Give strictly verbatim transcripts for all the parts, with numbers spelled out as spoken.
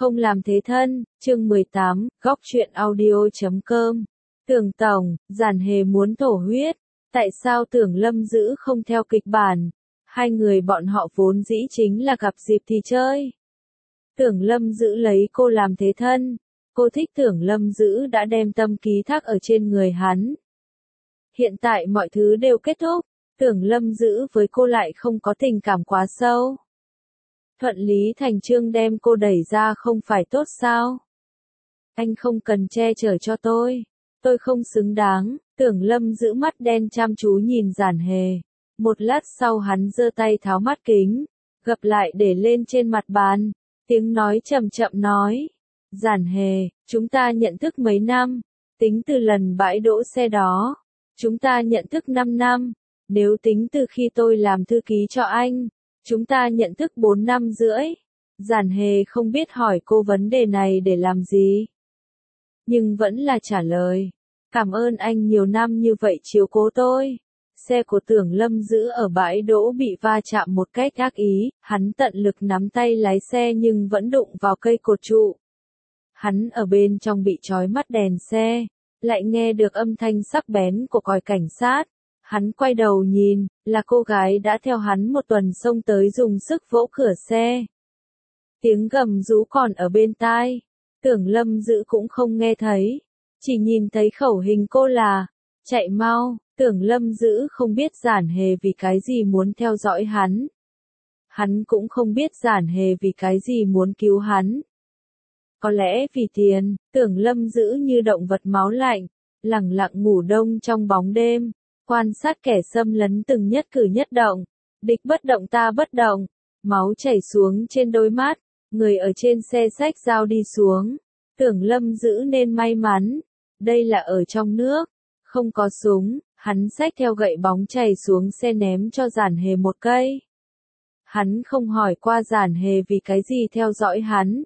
Không làm thế thân, chương mười tám, góc truyện audio chấm com. Tưởng Tổng, Giản Hề muốn thổ huyết. Tại sao Tưởng Lâm Dữ không theo kịch bản? Hai người bọn họ vốn dĩ chính là gặp dịp thì chơi. Tưởng Lâm Dữ lấy cô làm thế thân. Cô thích Tưởng Lâm Dữ đã đem tâm ký thác ở trên người hắn. Hiện tại mọi thứ đều kết thúc. Tưởng Lâm Dữ với cô lại không có tình cảm quá sâu. Thuận lý thành chương đem cô đẩy ra không phải tốt sao? Anh không cần che chở cho tôi. Tôi không xứng đáng. Tưởng Lâm Dữ mắt đen chăm chú nhìn Giản Hề. Một lát sau hắn giơ tay tháo mắt kính, gập lại để lên trên mặt bàn. Tiếng nói chậm chậm nói. Giản Hề, chúng ta nhận thức mấy năm? Tính từ lần bãi đỗ xe đó. Chúng ta nhận thức năm năm. Nếu tính từ khi tôi làm thư ký cho anh, chúng ta nhận thức bốn năm rưỡi. Giản Hề không biết hỏi cô vấn đề này để làm gì. Nhưng vẫn là trả lời. Cảm ơn anh nhiều năm như vậy chiếu cố tôi. Xe của Tưởng Lâm Dữ ở bãi đỗ bị va chạm một cách ác ý, hắn tận lực nắm tay lái xe nhưng vẫn đụng vào cây cột trụ. Hắn ở bên trong bị trói mắt đèn xe, lại nghe được âm thanh sắc bén của còi cảnh sát. Hắn quay đầu nhìn, là cô gái đã theo hắn một tuần xông tới dùng sức vỗ cửa xe. Tiếng gầm rú còn ở bên tai. Tưởng Lâm Dữ cũng không nghe thấy. Chỉ nhìn thấy khẩu hình cô là, chạy mau. Tưởng Lâm Dữ không biết Giản Hề vì cái gì muốn theo dõi hắn. Hắn cũng không biết Giản Hề vì cái gì muốn cứu hắn. Có lẽ vì tiền, Tưởng Lâm Dữ như động vật máu lạnh, lẳng lặng ngủ đông trong bóng đêm. Quan sát kẻ xâm lấn từng nhất cử nhất động. Địch bất động ta bất động. Máu chảy xuống trên đôi mắt. Người ở trên xe xách dao đi xuống. Tưởng Lâm Dữ nên may mắn. Đây là ở trong nước. Không có súng. Hắn xách theo gậy bóng chảy xuống xe ném cho Giản Hề một cây. Hắn không hỏi qua Giản Hề vì cái gì theo dõi hắn.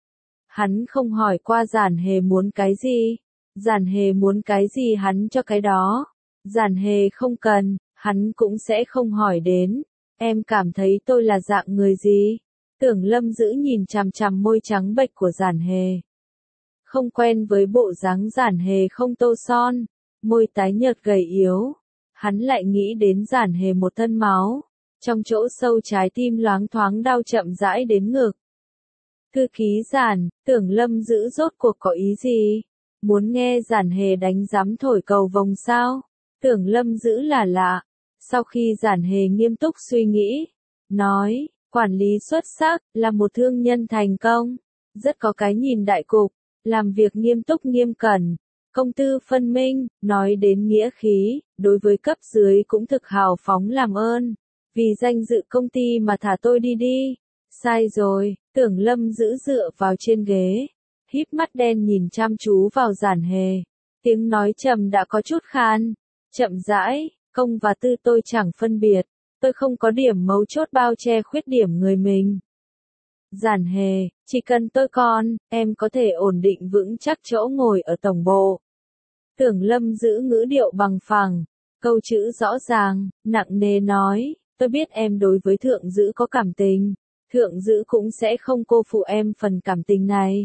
Hắn không hỏi qua Giản Hề muốn cái gì. Giản Hề muốn cái gì hắn cho cái đó. Giản Hề không cần, hắn cũng sẽ không hỏi đến. Em cảm thấy tôi là dạng người gì? Tưởng Lâm Dữ nhìn chằm chằm môi trắng bệch của Giản Hề. Không quen với bộ dáng Giản Hề không tô son, môi tái nhợt gầy yếu. Hắn lại nghĩ đến Giản Hề một thân máu. Trong chỗ sâu trái tim loáng thoáng đau chậm rãi đến ngực. Thư ký Giản, Tưởng Lâm Dữ rốt cuộc có ý gì? Muốn nghe Giản Hề đánh giám thổi cầu vồng sao? Tưởng Lâm Dữ là lạ. Sau khi Giản Hề nghiêm túc suy nghĩ, nói, quản lý xuất sắc, là một thương nhân thành công, rất có cái nhìn đại cục, làm việc nghiêm túc nghiêm cẩn, công tư phân minh, nói đến nghĩa khí, đối với cấp dưới cũng thực hào phóng làm ơn, vì danh dự công ty mà thả tôi đi đi. Sai rồi. Tưởng Lâm Dữ dựa vào trên ghế, híp mắt đen nhìn chăm chú vào Giản Hề. Tiếng nói trầm đã có chút khan. Chậm rãi, công và tư tôi chẳng phân biệt. Tôi không có điểm mấu chốt bao che khuyết điểm người mình. Giản Hề, chỉ cần tôi còn, em có thể ổn định vững chắc chỗ ngồi ở tổng bộ. Tưởng Lâm Giữ ngữ điệu bằng phẳng, câu chữ rõ ràng, nặng nề nói, tôi biết em đối với Thượng Dữ có cảm tình. Thượng Dữ cũng sẽ không cô phụ em phần cảm tình này.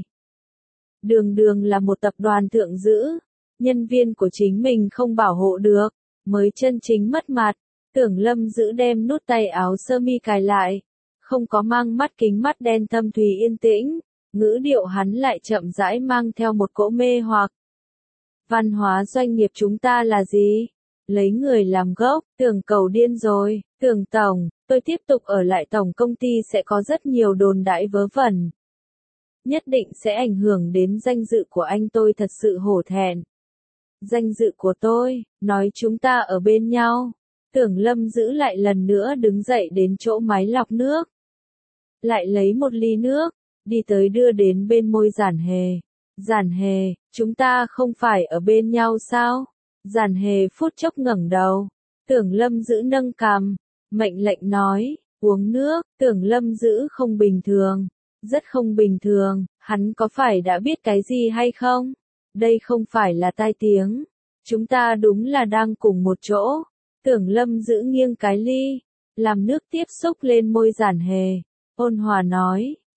Đường đường là một tập đoàn Thượng Dữ. Nhân viên của chính mình không bảo hộ được, mới chân chính mất mặt. Tưởng Lâm Dữ đem nút tay áo sơ mi cài lại, không có mang mắt kính mắt đen thâm thúy yên tĩnh, ngữ điệu hắn lại chậm rãi mang theo một cỗ mê hoặc. Văn hóa doanh nghiệp chúng ta là gì? Lấy người làm gốc. Tưởng cầu điên rồi. Tưởng Tổng, tôi tiếp tục ở lại tổng công ty sẽ có rất nhiều đồn đãi vớ vẩn. Nhất định sẽ ảnh hưởng đến danh dự của anh, tôi thật sự hổ thẹn. Danh dự của tôi, nói chúng ta ở bên nhau. Tưởng Lâm Dữ lại lần nữa đứng dậy đến chỗ máy lọc nước. Lại lấy một ly nước, đi tới đưa đến bên môi Giản Hề. Giản Hề, chúng ta không phải ở bên nhau sao? Giản Hề phút chốc ngẩng đầu. Tưởng Lâm Dữ nâng cằm, mệnh lệnh nói, uống nước. Tưởng Lâm Dữ không bình thường, rất không bình thường, hắn có phải đã biết cái gì hay không? Đây không phải là tai tiếng. Chúng ta đúng là đang cùng một chỗ. Tưởng Lâm Dữ nghiêng cái ly, làm nước tiếp xúc lên môi Giản Hề. Ôn hòa nói,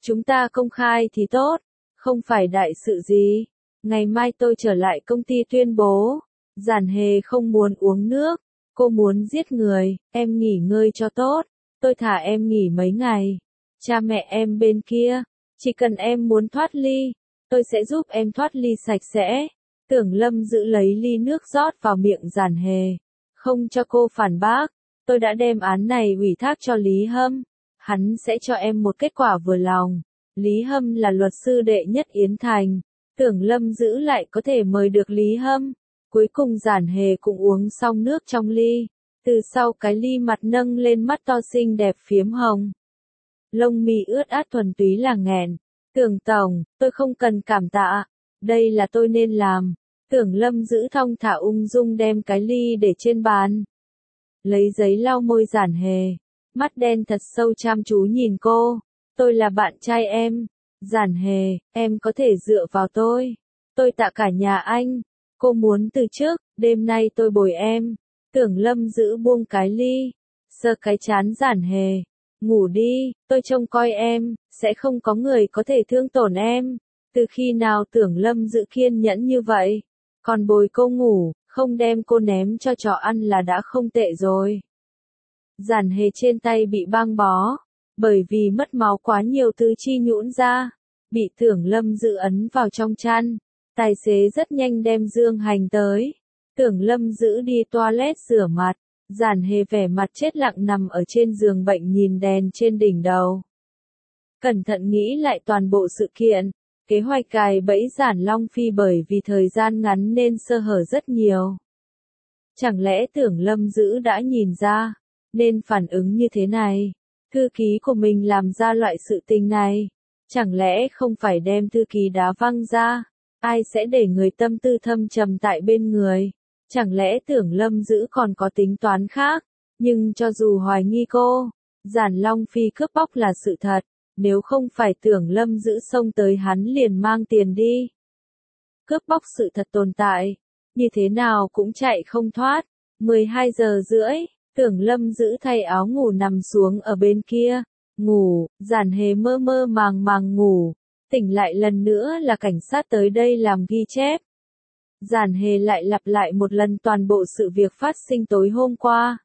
Chúng ta công khai thì tốt, không phải đại sự gì. Ngày mai tôi trở lại công ty tuyên bố. Giản Hề không muốn uống nước, cô muốn giết người, em nghỉ ngơi cho tốt, tôi thả em nghỉ mấy ngày. Cha mẹ em bên kia, chỉ cần em muốn thoát ly, tôi sẽ giúp em thoát ly sạch sẽ. Tưởng Lâm giữ lấy ly nước rót vào miệng Giản Hề, không cho cô phản bác. Tôi đã đem án này ủy thác cho Lý Hâm, hắn sẽ cho em một kết quả vừa lòng. Lý Hâm là luật sư đệ nhất Yến Thành, Tưởng Lâm giữ lại có thể mời được Lý Hâm. Cuối cùng Giản Hề cũng uống xong nước trong ly, từ sau cái ly mặt nâng lên mắt to xinh đẹp phiếm hồng. Lông mi ướt át thuần túy là nghẹn. Tưởng tổng, tôi không cần cảm tạ, đây là tôi nên làm. Tưởng Lâm giữ thong thả ung dung đem cái ly để trên bàn. Lấy giấy lau môi Giản Hề, mắt đen thật sâu chăm chú nhìn cô. Tôi là bạn trai em. Giản Hề, em có thể dựa vào tôi. Tôi tạ cả nhà anh. Cô muốn từ trước, đêm nay tôi bồi em. Tưởng Lâm giữ buông cái ly, sờ cái trán Giản Hề. Ngủ đi, tôi trông coi em, sẽ không có người có thể thương tổn em. Từ khi nào Tưởng Lâm giữ kiên nhẫn như vậy? Còn bồi cô ngủ, không đem cô ném cho chó ăn là đã không tệ rồi. Giản Hề trên tay bị băng bó, bởi vì mất máu quá nhiều tứ chi nhũn ra, bị Tưởng Lâm giữ ấn vào trong chăn. Tài xế rất nhanh đem Dương Hành tới. Tưởng Lâm giữ đi toilet rửa mặt. Giản Hề vẻ mặt chết lặng nằm ở trên giường bệnh nhìn đèn trên đỉnh đầu. Cẩn thận nghĩ lại toàn bộ sự kiện. Kế hoạch cài bẫy Giản Long Phi bởi vì thời gian ngắn nên sơ hở rất nhiều. Chẳng lẽ Tưởng Lâm giữ đã nhìn ra, nên phản ứng như thế này. Thư ký của mình làm ra loại sự tình này. Chẳng lẽ không phải đem thư ký đá văng ra? Ai sẽ để người tâm tư thâm trầm tại bên người? Chẳng lẽ Tưởng Lâm giữ còn có tính toán khác? Nhưng cho dù hoài nghi cô, Giản Long Phi cướp bóc là sự thật. Nếu không phải Tưởng Lâm giữ xông tới hắn liền mang tiền đi. Cướp bóc sự thật tồn tại. Như thế nào cũng chạy không thoát. mười hai giờ rưỡi, Tưởng Lâm giữ thay áo ngủ nằm xuống ở bên kia. Ngủ, Giản Hề mơ mơ màng màng ngủ. Tỉnh lại lần nữa là cảnh sát tới đây làm ghi chép. Giản Hề lại lặp lại một lần toàn bộ sự việc phát sinh tối hôm qua.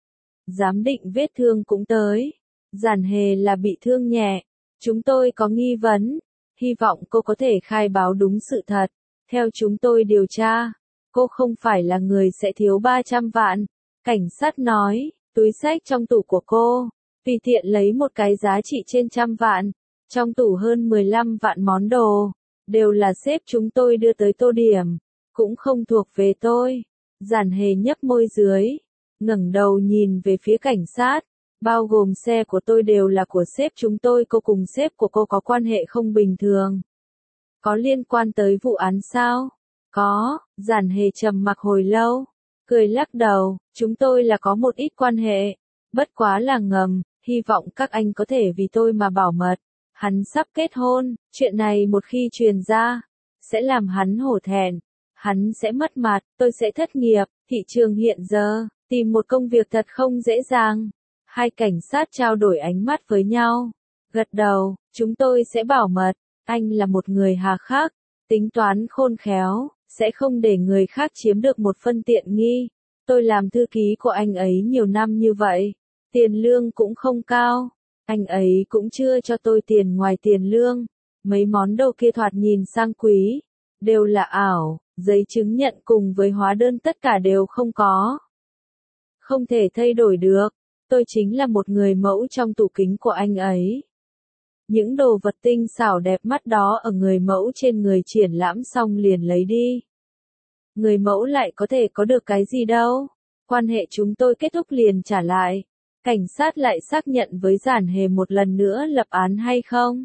Giám định vết thương cũng tới. Giản Hề là bị thương nhẹ. Chúng tôi có nghi vấn. Hy vọng cô có thể khai báo đúng sự thật. Theo chúng tôi điều tra, cô không phải là người sẽ thiếu ba trăm vạn. Cảnh sát nói, túi xách trong tủ của cô, tùy tiện lấy một cái giá trị trên trăm vạn. Trong tủ hơn mười lăm vạn món đồ, đều là sếp chúng tôi đưa tới Tô Điểm, cũng không thuộc về tôi. Giản Hề nhấp môi dưới, ngẩng đầu nhìn về phía cảnh sát, bao gồm xe của tôi đều là của sếp chúng tôi. Cô cùng sếp của cô có quan hệ không bình thường. Có liên quan tới vụ án sao? Có, Giản Hề trầm mặc hồi lâu, cười lắc đầu, chúng tôi là có một ít quan hệ, bất quá là ngầm, hy vọng các anh có thể vì tôi mà bảo mật. Hắn sắp kết hôn, chuyện này một khi truyền ra, sẽ làm hắn hổ thẹn, hắn sẽ mất mặt, tôi sẽ thất nghiệp, thị trường hiện giờ, tìm một công việc thật không dễ dàng. Hai cảnh sát trao đổi ánh mắt với nhau, gật đầu, chúng tôi sẽ bảo mật, anh là một người hà khắc, tính toán khôn khéo, sẽ không để người khác chiếm được một phân tiện nghi. Tôi làm thư ký của anh ấy nhiều năm như vậy, tiền lương cũng không cao. Anh ấy cũng chưa cho tôi tiền ngoài tiền lương. Mấy món đồ kia thoạt nhìn sang quý, đều là ảo, giấy chứng nhận cùng với hóa đơn tất cả đều không có. Không thể thay đổi được, tôi chính là một người mẫu trong tủ kính của anh ấy. Những đồ vật tinh xảo đẹp mắt đó ở người mẫu trên người triển lãm xong liền lấy đi. Người mẫu lại có thể có được cái gì đâu, quan hệ chúng tôi kết thúc liền trả lại. Cảnh sát lại xác nhận với Giản Hề một lần nữa lập án hay không?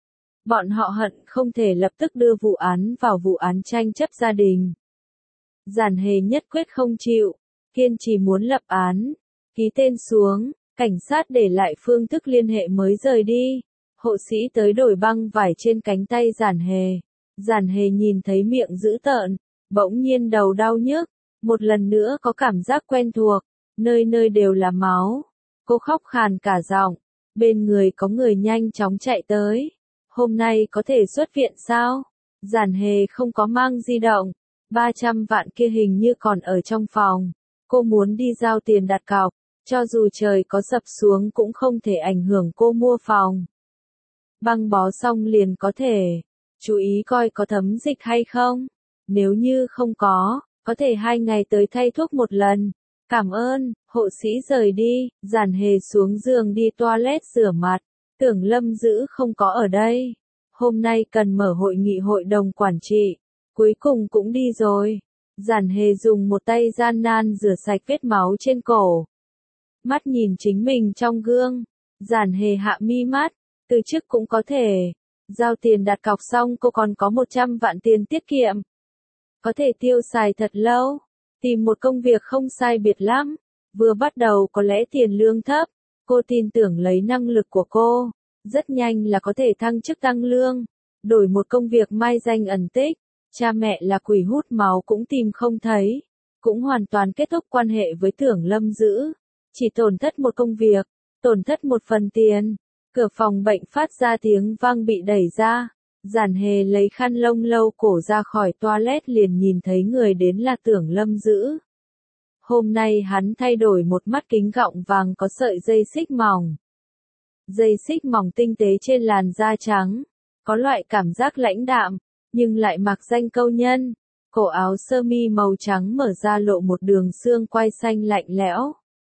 Bọn họ hận không thể lập tức đưa vụ án vào vụ án tranh chấp gia đình. Giản Hề nhất quyết không chịu, kiên trì muốn lập án, ký tên xuống, cảnh sát để lại phương thức liên hệ mới rời đi. Hộ sĩ tới đổi băng vải trên cánh tay Giản Hề. Giản Hề nhìn thấy miệng dữ tợn, bỗng nhiên đầu đau nhức, một lần nữa có cảm giác quen thuộc, nơi nơi đều là máu. Cô khóc khàn cả giọng, bên người có người nhanh chóng chạy tới. Hôm nay có thể xuất viện sao? Giản Hề không có mang di động. ba trăm vạn kia hình như còn ở trong phòng. Cô muốn đi giao tiền đặt cọc. Cho dù trời có sập xuống cũng không thể ảnh hưởng cô mua phòng. Băng bó xong liền có thể. Chú ý coi có thấm dịch hay không. Nếu như không có, có thể hai ngày tới thay thuốc một lần. Cảm ơn, hộ sĩ rời đi, Giản Hề xuống giường đi toilet rửa mặt. Tưởng Lâm Dữ không có ở đây. Hôm nay cần mở hội nghị hội đồng quản trị. Cuối cùng cũng đi rồi. Giản Hề dùng một tay gian nan rửa sạch vết máu trên cổ. Mắt nhìn chính mình trong gương. Giản Hề hạ mi mắt. Từ trước cũng có thể. Giao tiền đặt cọc xong cô còn có một trăm vạn tiền tiết kiệm. Có thể tiêu xài thật lâu. Tìm một công việc không sai biệt lắm. Vừa bắt đầu có lẽ tiền lương thấp. Cô tin tưởng lấy năng lực của cô. Rất nhanh là có thể thăng chức tăng lương. Đổi một công việc mai danh ẩn tích. Cha mẹ là quỷ hút máu cũng tìm không thấy. Cũng hoàn toàn kết thúc quan hệ với Tưởng Lâm Dữ. Chỉ tổn thất một công việc. Tổn thất một phần tiền. Cửa phòng bệnh phát ra tiếng vang bị đẩy ra. Giản Hề lấy khăn lông lâu cổ ra khỏi toilet liền nhìn thấy người đến là Tưởng Lâm Dữ. Hôm nay hắn thay đổi một mắt kính gọng vàng có sợi dây xích mỏng. Dây xích mỏng tinh tế trên làn da trắng. Có loại cảm giác lãnh đạm, nhưng lại mặc danh câu nhân. Cổ áo sơ mi màu trắng mở ra lộ một đường xương quai xanh lạnh lẽo.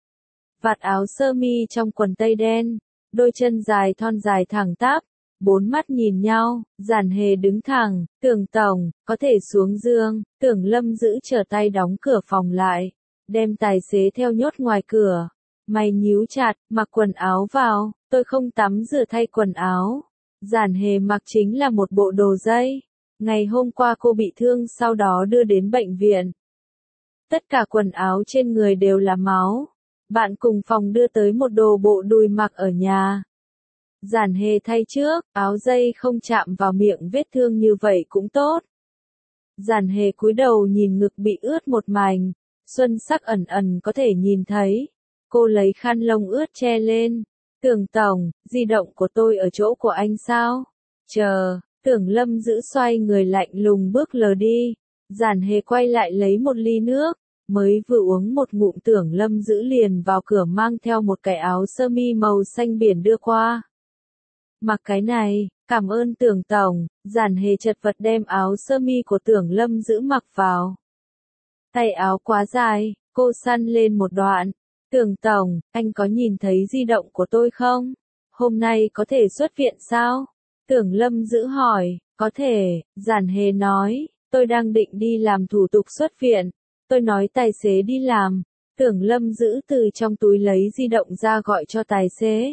Vạt áo sơ mi trong quần tây đen. Đôi chân dài thon dài thẳng tắp. Bốn mắt nhìn nhau, Giản Hề đứng thẳng, Tưởng tổng, có thể xuống giường. Tưởng Lâm Dữ trở tay đóng cửa phòng lại. Đem tài xế theo nhốt ngoài cửa. Mày nhíu chặt, mặc quần áo vào, tôi không tắm rửa thay quần áo. Giản Hề mặc chính là một bộ đồ dây. Ngày hôm qua cô bị thương sau đó đưa đến bệnh viện. Tất cả quần áo trên người đều là máu. Bạn cùng phòng đưa tới một đồ bộ đùi mặc ở nhà. Giản Hề thay trước, áo dây không chạm vào miệng vết thương như vậy cũng tốt. Giản Hề cúi đầu nhìn ngực bị ướt một mảnh. Xuân sắc ẩn ẩn có thể nhìn thấy. Cô lấy khăn lông ướt che lên. Tưởng tổng, di động của tôi ở chỗ của anh sao? Chờ, Tưởng Lâm Dữ xoay người lạnh lùng bước lờ đi. Giản Hề quay lại lấy một ly nước. Mới vừa uống một ngụm Tưởng Lâm Dữ liền vào cửa mang theo một cái áo sơ mi màu xanh biển đưa qua. Mặc cái này, cảm ơn Tưởng tổng. Giản Hề chật vật đem áo sơ mi của Tưởng Lâm Dữ mặc vào. Tay áo quá dài, cô săn lên một đoạn. Tưởng tổng, anh có nhìn thấy di động của tôi không? Hôm nay có thể xuất viện sao? Tưởng Lâm Dữ hỏi, có thể, Giản Hề nói, tôi đang định đi làm thủ tục xuất viện. Tôi nói tài xế đi làm. Tưởng Lâm Dữ từ trong túi lấy di động ra gọi cho tài xế.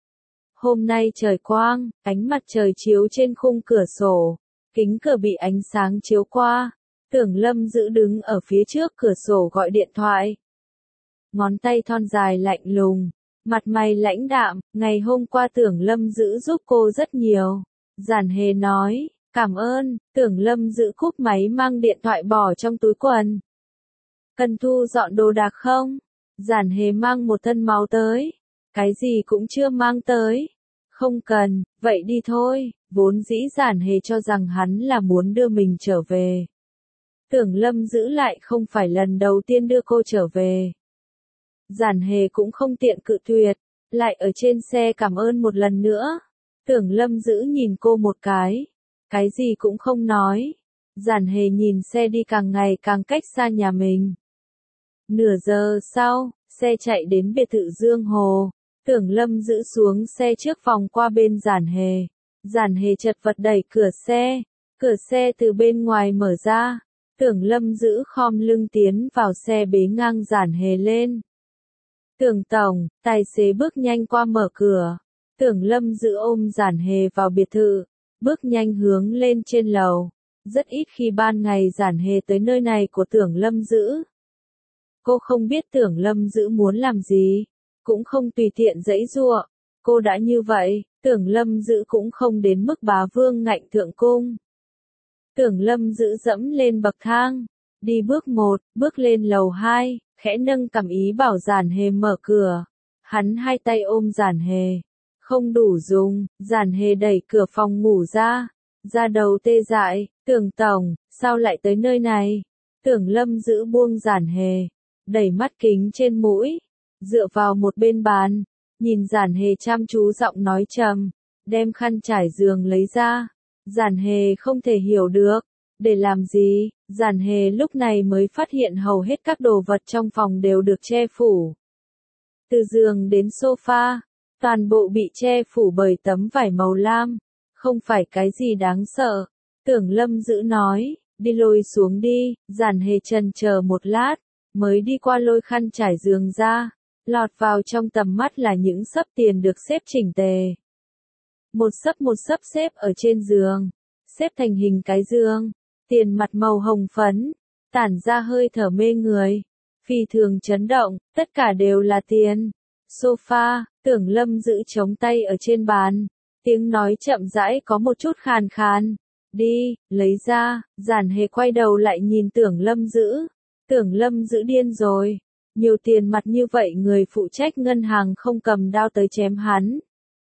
Hôm nay trời quang, ánh mặt trời chiếu trên khung cửa sổ. Kính cửa bị ánh sáng chiếu qua. Tưởng Lâm Dữ đứng ở phía trước cửa sổ gọi điện thoại. Ngón tay thon dài lạnh lùng. Mặt mày lãnh đạm, ngày hôm qua Tưởng Lâm Dữ giúp cô rất nhiều. Giản Hề nói, cảm ơn. Tưởng Lâm Dữ cúp máy mang điện thoại bỏ trong túi quần. Cần thu dọn đồ đạc không? Giản Hề mang một thân máu tới. Cái gì cũng chưa mang tới. Không cần, vậy đi thôi. Vốn dĩ Giản Hề cho rằng hắn là muốn đưa mình trở về. Tưởng Lâm Dữ lại không phải lần đầu tiên đưa cô trở về. Giản Hề cũng không tiện cự tuyệt. Lại ở trên xe cảm ơn một lần nữa. Tưởng Lâm Dữ nhìn cô một cái. Cái gì cũng không nói. Giản Hề nhìn xe đi càng ngày càng cách xa nhà mình. Nửa giờ sau, xe chạy đến biệt thự Dương Hồ. Tưởng Lâm Dữ xuống xe trước phòng qua bên Giản Hề. Giản Hề chật vật đẩy cửa xe. Cửa xe từ bên ngoài mở ra. Tưởng Lâm Dữ khom lưng tiến vào xe bế ngang Giản Hề lên. Tưởng tổng, tài xế bước nhanh qua mở cửa. Tưởng Lâm Dữ ôm Giản Hề vào biệt thự. Bước nhanh hướng lên trên lầu. Rất ít khi ban ngày Giản Hề tới nơi này của Tưởng Lâm Dữ. Cô không biết Tưởng Lâm Dữ muốn làm gì. Cũng không tùy tiện giãy giụa. Cô đã như vậy, Tưởng Lâm Dữ cũng không đến mức bá vương ngạnh thượng cung. Tưởng Lâm Dữ dẫm lên bậc thang. Đi bước một, bước lên lầu hai, khẽ nâng cằm ý bảo Giản Hề mở cửa. Hắn hai tay ôm Giản Hề. Không đủ dùng, Giản Hề đẩy cửa phòng ngủ ra. Da đầu tê dại, Tưởng tổng, sao lại tới nơi này? Tưởng Lâm giữ buông Giản Hề, đẩy mắt kính trên mũi, dựa vào một bên bàn, nhìn Giản Hề chăm chú giọng nói trầm, đem khăn trải giường lấy ra. Giản Hề không thể hiểu được, để làm gì? Giản Hề lúc này mới phát hiện hầu hết các đồ vật trong phòng đều được che phủ. Từ giường đến sofa, toàn bộ bị che phủ bởi tấm vải màu lam, không phải cái gì đáng sợ. Tưởng Lâm giữ nói, đi lôi xuống đi. Giản Hề chần chờ một lát, mới đi qua lôi khăn trải giường ra, lọt vào trong tầm mắt là những xấp tiền được xếp chỉnh tề. Một xấp một xấp xếp ở trên giường, xếp thành hình cái dương, tiền mặt màu hồng phấn, tản ra hơi thở mê người, phi thường chấn động, tất cả đều là tiền. Sofa, Tưởng Lâm giữ chống tay ở trên bàn, tiếng nói chậm rãi có một chút khàn khàn. Đi, lấy ra. Giản Hề quay đầu lại nhìn Tưởng Lâm giữ. Tưởng Lâm giữ điên rồi. Nhiều tiền mặt như vậy người phụ trách ngân hàng không cầm đao tới chém hắn.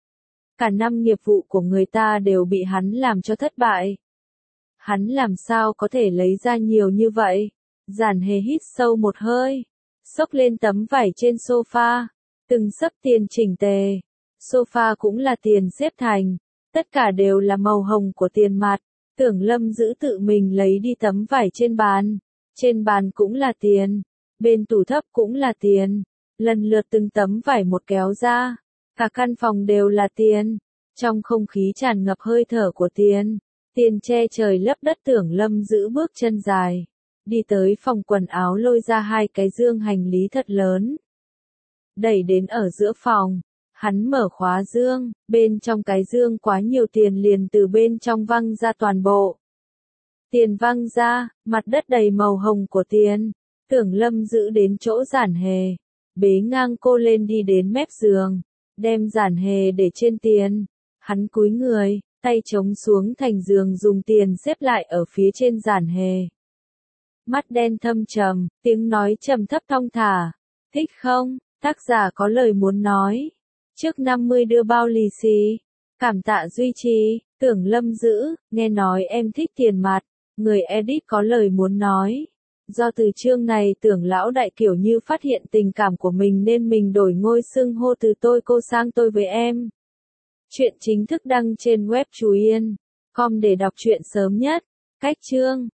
Cả năm nghiệp vụ của người ta đều bị hắn làm cho thất bại. Hắn làm sao có thể lấy ra nhiều như vậy? Giản Hề hít sâu một hơi, xốc lên tấm vải trên sofa, từng xấp tiền chỉnh tề. Sofa cũng là tiền xếp thành, tất cả đều là màu hồng của tiền mặt. Tưởng Lâm giữ tự mình lấy đi tấm vải trên bàn, trên bàn cũng là tiền, bên tủ thấp cũng là tiền, lần lượt từng tấm vải một kéo ra, cả căn phòng đều là tiền, trong không khí tràn ngập hơi thở của tiền, tiền che trời lấp đất. Tưởng Lâm giữ bước chân dài, đi tới phòng quần áo lôi ra hai cái dương hành lý thật lớn, đẩy đến ở giữa phòng. Hắn mở khóa dương, bên trong cái dương quá nhiều tiền liền từ bên trong văng ra toàn bộ. Tiền văng ra, mặt đất đầy màu hồng của tiền. Tưởng Lâm giữ đến chỗ Giản Hề, bế ngang cô lên đi đến mép giường, đem Giản Hề để trên tiền. Hắn cúi người, tay chống xuống thành giường dùng tiền xếp lại ở phía trên Giản Hề. Mắt đen thâm trầm, tiếng nói trầm thấp thong thả. Thích không? Tác giả có lời muốn nói. Trước năm mươi đưa bao lì xì. Cảm tạ duy trì. Tưởng Lâm giữ, nghe nói em thích tiền mặt. Người edit có lời muốn nói. Do từ chương này Tưởng lão đại kiểu như phát hiện tình cảm của mình nên mình đổi ngôi xưng hô từ tôi cô sang tôi với em. Chuyện chính thức đăng trên web Chú Yên chấm com để đọc truyện sớm nhất. Cách chương